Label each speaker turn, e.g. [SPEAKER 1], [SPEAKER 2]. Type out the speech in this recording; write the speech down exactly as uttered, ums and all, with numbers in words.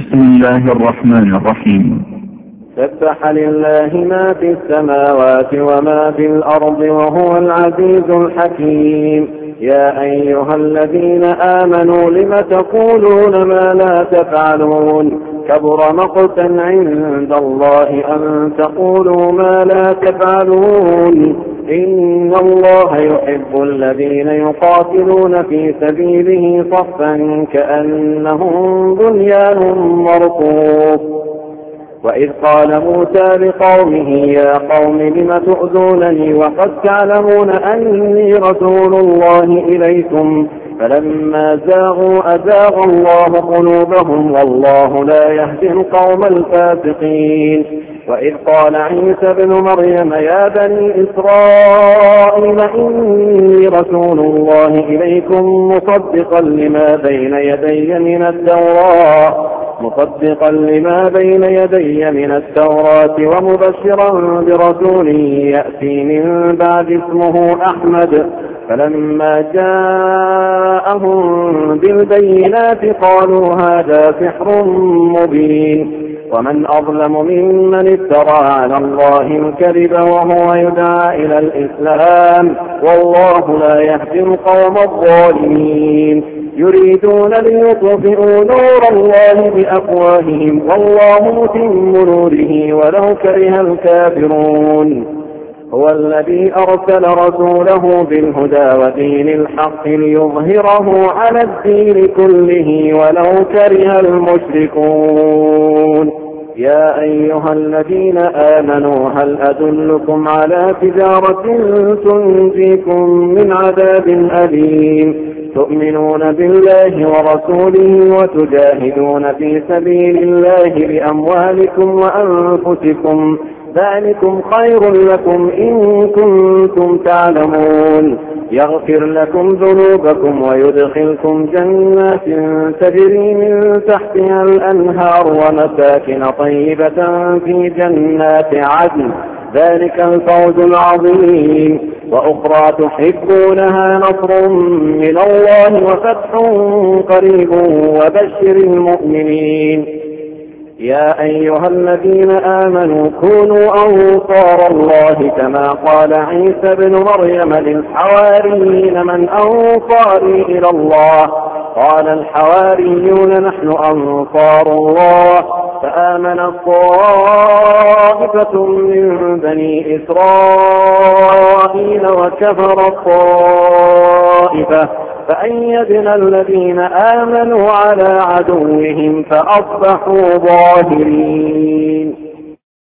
[SPEAKER 1] بسم الله الرحمن الرحيم.
[SPEAKER 2] سبح لله ما في السماوات وما في الأرض وهو العزيز الحكيم. يا أيها الذين آمنوا لم تقولون ما لا تفعلون كبر مقتا عند الله أن تقولوا ما لا تفعلون إن الله يحب الذين يقاتلون في سبيله صفا كأنهم بنيان مرصوص. وإذ قال موسى لقومه يا قوم لم تؤذونني وقد تعلمون أني رسول الله إليكم فلما زاغوا أزاغ الله قلوبهم والله لا يهدي القوم الفاسقين. وإذ قال عيسى بن مريم يا بني إسرائيل إني رسول الله إليكم مصدقا لما بين يدي من التوراة مصدقا لما بين يدي من التوراة ومبشرا برسول يأتي من بعد اسمه أحمد. فلما جاءهم بالبينات قالوا هذا سحر مبين. ومن أظلم ممن افترى على الله الكذب وهو يدعى إلى الإسلام والله لا يهدي القوم الظالمين. يريدون ليطفئوا نور الله بأفواههم والله متم نوره ولو كره الكافرون. هو الذي أرسل رسوله بالهدى ودين الحق ليظهره على الدين كله ولو كره المشركون. يا أيها الذين آمنوا هل أدلكم على تجارة تنجيكم من عذاب أليم تؤمنون بالله ورسوله وتجاهدون في سبيل الله بأموالكم وأنفسكم ذلكم خير لكم إن كنتم تعلمون. يغفر لكم ذنوبكم ويدخلكم جنات تجري من تحتها الأنهار ومساكن طيبة في جنات عدن ذلك الفوز العظيم. وأخرى تحبونها نصر من الله وفتح قريب وبشر المؤمنين. يا أيها الذين آمنوا كونوا أنصار الله كما قال عيسى بن مريم للحواريين من أنصاري إلى الله قال الحواريون نحن أنصار الله. فآمن الطائفة من بني إسرائيل وكفر الطائفة فأيدنا الذين آمنوا على عدوهم فأصبحوا ظاهرين.